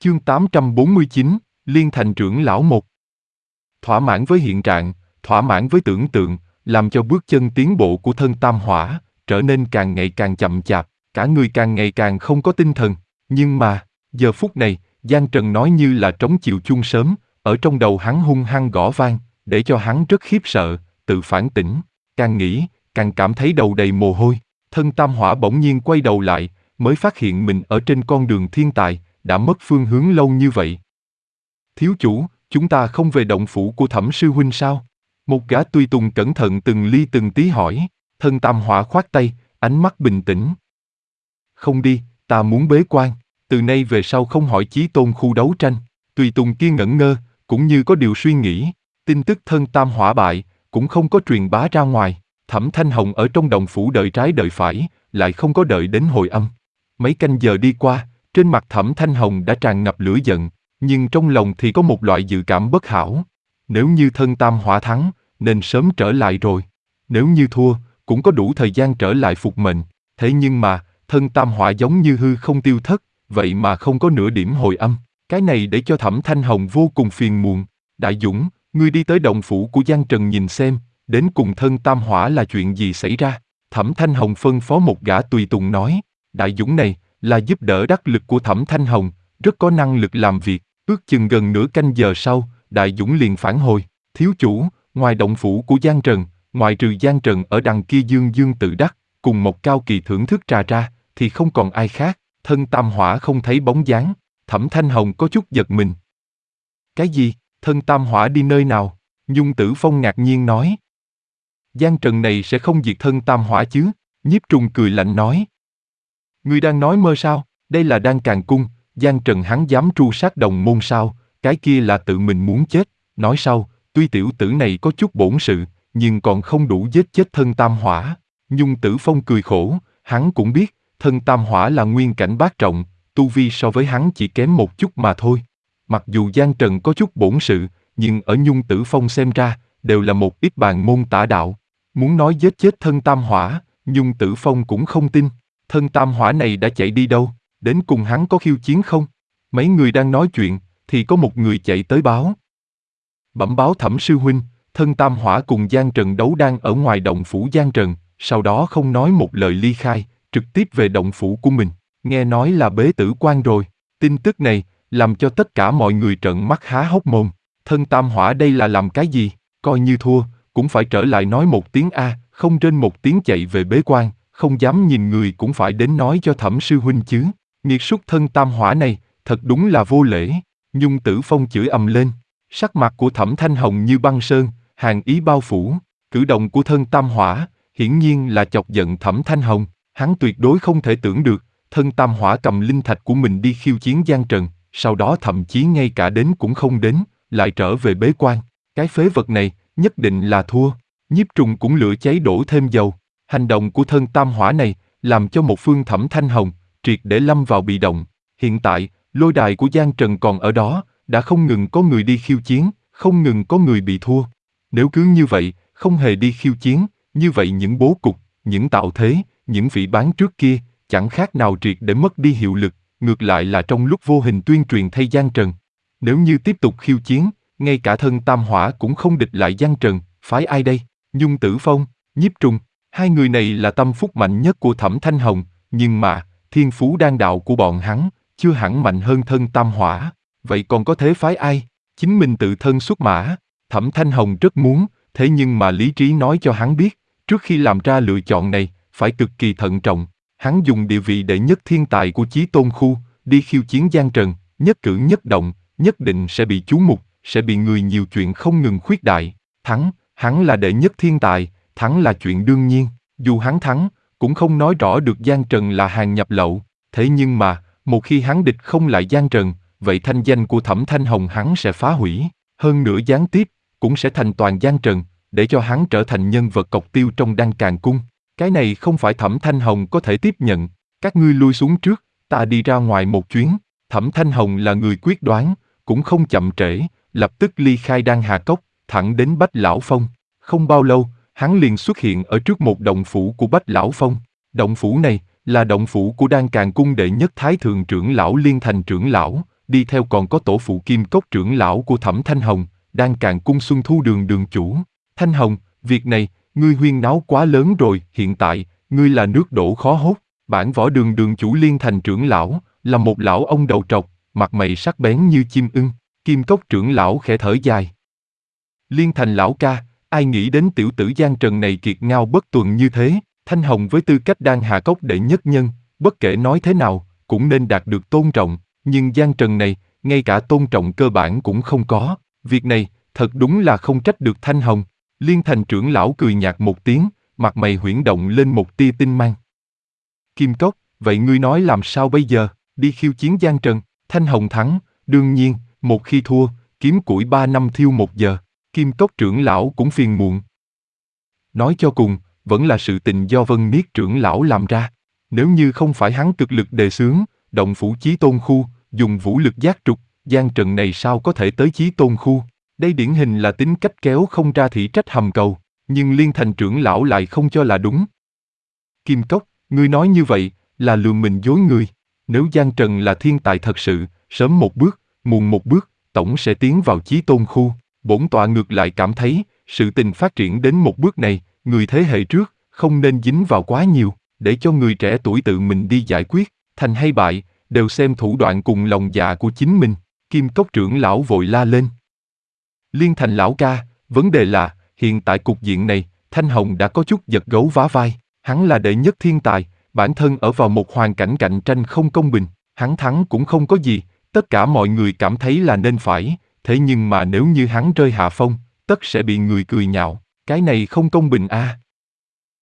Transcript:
Chương 849, Liên thành trưởng lão 1. Thỏa mãn với hiện trạng, thỏa mãn với tưởng tượng, làm cho bước chân tiến bộ của thân tam hỏa trở nên càng ngày càng chậm chạp, cả người càng ngày càng không có tinh thần. Nhưng mà, giờ phút này, Giang Trần nói như là trống chiều chuông sớm, ở trong đầu hắn hung hăng gõ vang, để cho hắn rất khiếp sợ, tự phản tỉnh, càng nghĩ, càng cảm thấy đầu đầy mồ hôi. Thân tam hỏa bỗng nhiên quay đầu lại, mới phát hiện mình ở trên con đường thiên tài, đã mất phương hướng lâu như vậy. Thiếu chủ, chúng ta không về động phủ của Thẩm sư huynh sao? Một gã tùy tùng cẩn thận từng ly từng tí hỏi. Thân tam hỏa khoát tay, ánh mắt bình tĩnh. Không đi, ta muốn bế quan, từ nay về sau không hỏi chí tôn khu đấu tranh. Tùy tùng kia ngẩn ngơ, cũng như có điều suy nghĩ. Tin tức thân tam hỏa bại, cũng không có truyền bá ra ngoài. Thẩm Thanh Hồng ở trong động phủ đợi trái đợi phải, lại không có đợi đến hồi âm. Mấy canh giờ đi qua, trên mặt Thẩm Thanh Hồng đã tràn ngập lửa giận, nhưng trong lòng thì có một loại dự cảm bất hảo. Nếu như thân tam hỏa thắng, nên sớm trở lại rồi. Nếu như thua, cũng có đủ thời gian trở lại phục mệnh. Thế nhưng mà, thân tam hỏa giống như hư không tiêu thất, vậy mà không có nửa điểm hồi âm. Cái này để cho Thẩm Thanh Hồng vô cùng phiền muộn. Đại Dũng, ngươi đi tới động phủ của Giang Trần nhìn xem, đến cùng thân tam hỏa là chuyện gì xảy ra. Thẩm Thanh Hồng phân phó một gã tùy tùng nói. Đại Dũng này là giúp đỡ đắc lực của Thẩm Thanh Hồng, rất có năng lực làm việc. Ước chừng gần nửa canh giờ sau, Đại Dũng liền phản hồi. Thiếu chủ, ngoài động phủ của Giang Trần, ngoại trừ Giang Trần ở đằng kia dương dương tự đắc, cùng một cao kỳ thưởng thức trà ra, thì không còn ai khác. Thân tam hỏa không thấy bóng dáng. Thẩm Thanh Hồng có chút giật mình. Cái gì? Thân tam hỏa đi nơi nào? Nhung Tử Phong ngạc nhiên nói. Giang Trần này sẽ không diệt thân tam hỏa chứ? Nhiếp Trùng cười lạnh nói. Ngươi đang nói mơ sao? Đây là Đan Càn Cung, Giang Trần hắn dám tru sát đồng môn sao? Cái kia là tự mình muốn chết. Nói sau, tuy tiểu tử này có chút bổn sự, nhưng còn không đủ giết chết thân tam hỏa. Nhung Tử Phong cười khổ, hắn cũng biết, thân tam hỏa là nguyên cảnh bát trọng, tu vi so với hắn chỉ kém một chút mà thôi. Mặc dù Giang Trần có chút bổn sự, nhưng ở Nhung Tử Phong xem ra, đều là một ít bàn môn tả đạo. Muốn nói giết chết thân tam hỏa, Nhung Tử Phong cũng không tin. Thân tam hỏa này đã chạy đi đâu? Đến cùng hắn có khiêu chiến không? Mấy người đang nói chuyện, thì có một người chạy tới báo. Bẩm báo Thẩm sư huynh, thân tam hỏa cùng Giang Trần đấu đang ở ngoài động phủ Giang Trần, sau đó không nói một lời ly khai, trực tiếp về động phủ của mình. Nghe nói là bế tử quan rồi. Tin tức này làm cho tất cả mọi người trợn mắt há hốc mồm. Thân tam hỏa đây là làm cái gì? Coi như thua, cũng phải trở lại nói một tiếng a, không rên một tiếng chạy về bế quan, không dám nhìn người cũng phải đến nói cho Thẩm sư huynh chứ. Nghiệt súc thân tam hỏa này, thật đúng là vô lễ. Nhung Tử Phong chửi ầm lên. Sắc mặt của Thẩm Thanh Hồng như băng sơn, hàn ý bao phủ. Cử động của thân tam hỏa, hiển nhiên là chọc giận Thẩm Thanh Hồng. Hắn tuyệt đối không thể tưởng được, thân tam hỏa cầm linh thạch của mình đi khiêu chiến Giang Trần, sau đó thậm chí ngay cả đến cũng không đến, lại trở về bế quan. Cái phế vật này, nhất định là thua. Nhiếp Trùng cũng lửa cháy đổ thêm dầu. Hành động của thân tam hỏa này, làm cho một phương Thẩm Thanh Hồng triệt để lâm vào bị động. Hiện tại, lôi đài của Giang Trần còn ở đó, đã không ngừng có người đi khiêu chiến, không ngừng có người bị thua. Nếu cứ như vậy, không hề đi khiêu chiến, như vậy những bố cục, những tạo thế, những vị bán trước kia, chẳng khác nào triệt để mất đi hiệu lực, ngược lại là trong lúc vô hình tuyên truyền thay Giang Trần. Nếu như tiếp tục khiêu chiến, ngay cả thân tam hỏa cũng không địch lại Giang Trần, phái ai đây? Nhung Tử Phong, Nhiếp Trùng, hai người này là tâm phúc mạnh nhất của Thẩm Thanh Hồng, nhưng mà, thiên phú đan đạo của bọn hắn, chưa hẳn mạnh hơn thân tam hỏa, vậy còn có thế phái ai? Chính mình tự thân xuất mã. Thẩm Thanh Hồng rất muốn, thế nhưng mà lý trí nói cho hắn biết, trước khi làm ra lựa chọn này, phải cực kỳ thận trọng. Hắn dùng địa vị đệ nhất thiên tài của Chí Tôn khu, đi khiêu chiến Giang Trần, nhất cử nhất động, nhất định sẽ bị chú mục, sẽ bị người nhiều chuyện không ngừng khuyết đại. Thắng, hắn là đệ nhất thiên tài, thắng là chuyện đương nhiên. Dù hắn thắng, cũng không nói rõ được Giang Trần là hàng nhập lậu. Thế nhưng mà, một khi hắn địch không lại Giang Trần, vậy thanh danh của Thẩm Thanh Hồng hắn sẽ phá hủy. Hơn nữa gián tiếp, cũng sẽ thành toàn Giang Trần, để cho hắn trở thành nhân vật cọc tiêu trong Đan Càn Cung. Cái này không phải Thẩm Thanh Hồng có thể tiếp nhận. Các ngươi lui xuống trước, ta đi ra ngoài một chuyến. Thẩm Thanh Hồng là người quyết đoán, cũng không chậm trễ, lập tức ly khai Đan Hà Cốc, thẳng đến Bách Lão Phong. Không bao lâu, hắn liền xuất hiện ở trước một động phủ của Bách Lão Phong. Động phủ này là động phủ của Đan Càn Cung đệ nhất Thái Thượng trưởng lão Liên Thành trưởng lão, đi theo còn có tổ phụ Kim Cốc trưởng lão của Thẩm Thanh Hồng, đang càn cung Xuân Thu đường đường chủ. Thanh Hồng, việc này, ngươi huyên náo quá lớn rồi, hiện tại, ngươi là nước đổ khó hốt. Bản võ đường đường chủ Liên Thành trưởng lão, là một lão ông đầu trọc, mặt mày sắc bén như chim ưng. Kim Cốc trưởng lão khẽ thở dài. Liên Thành lão ca, ai nghĩ đến tiểu tử Giang Trần này kiệt ngao bất tuần như thế. Thanh Hồng với tư cách Đan Hà Cốc đệ nhất nhân, bất kể nói thế nào, cũng nên đạt được tôn trọng, nhưng Giang Trần này, ngay cả tôn trọng cơ bản cũng không có. Việc này, thật đúng là không trách được Thanh Hồng. Liên Thành trưởng lão cười nhạt một tiếng, mặt mày huyễn động lên một tia tinh mang. Kim Cốc, vậy ngươi nói làm sao bây giờ, đi khiêu chiến Giang Trần? Thanh Hồng thắng, đương nhiên, một khi thua, kiếm củi 3 năm thiêu 1 giờ. Kim Cốc trưởng lão cũng phiền muộn. Nói cho cùng, vẫn là sự tình do Vân Niết trưởng lão làm ra. Nếu như không phải hắn cực lực đề xướng, động phủ Chí Tôn khu, dùng vũ lực giác trục, Giang Trần này sao có thể tới Chí Tôn khu? Đây điển hình là tính cách kéo không ra thị trách hầm cầu, nhưng Liên Thành trưởng lão lại không cho là đúng. Kim Cốc, ngươi nói như vậy, là lừa mình dối người. Nếu Giang Trần là thiên tài thật sự, sớm một bước, muộn một bước, tổng sẽ tiến vào Chí Tôn khu. Bổn tọa ngược lại cảm thấy, sự tình phát triển đến một bước này, người thế hệ trước, không nên dính vào quá nhiều, để cho người trẻ tuổi tự mình đi giải quyết, thành hay bại, đều xem thủ đoạn cùng lòng dạ của chính mình. Kim Cốc trưởng lão vội la lên. Liên Thành lão ca, vấn đề là, hiện tại cục diện này, Thanh Hồng đã có chút giật gấu vá vai, hắn là đệ nhất thiên tài, bản thân ở vào một hoàn cảnh cạnh tranh không công bình, hắn thắng cũng không có gì, tất cả mọi người cảm thấy là nên phải, thế nhưng mà nếu như hắn rơi hạ phong, tất sẽ bị người cười nhạo, cái này không công bình a.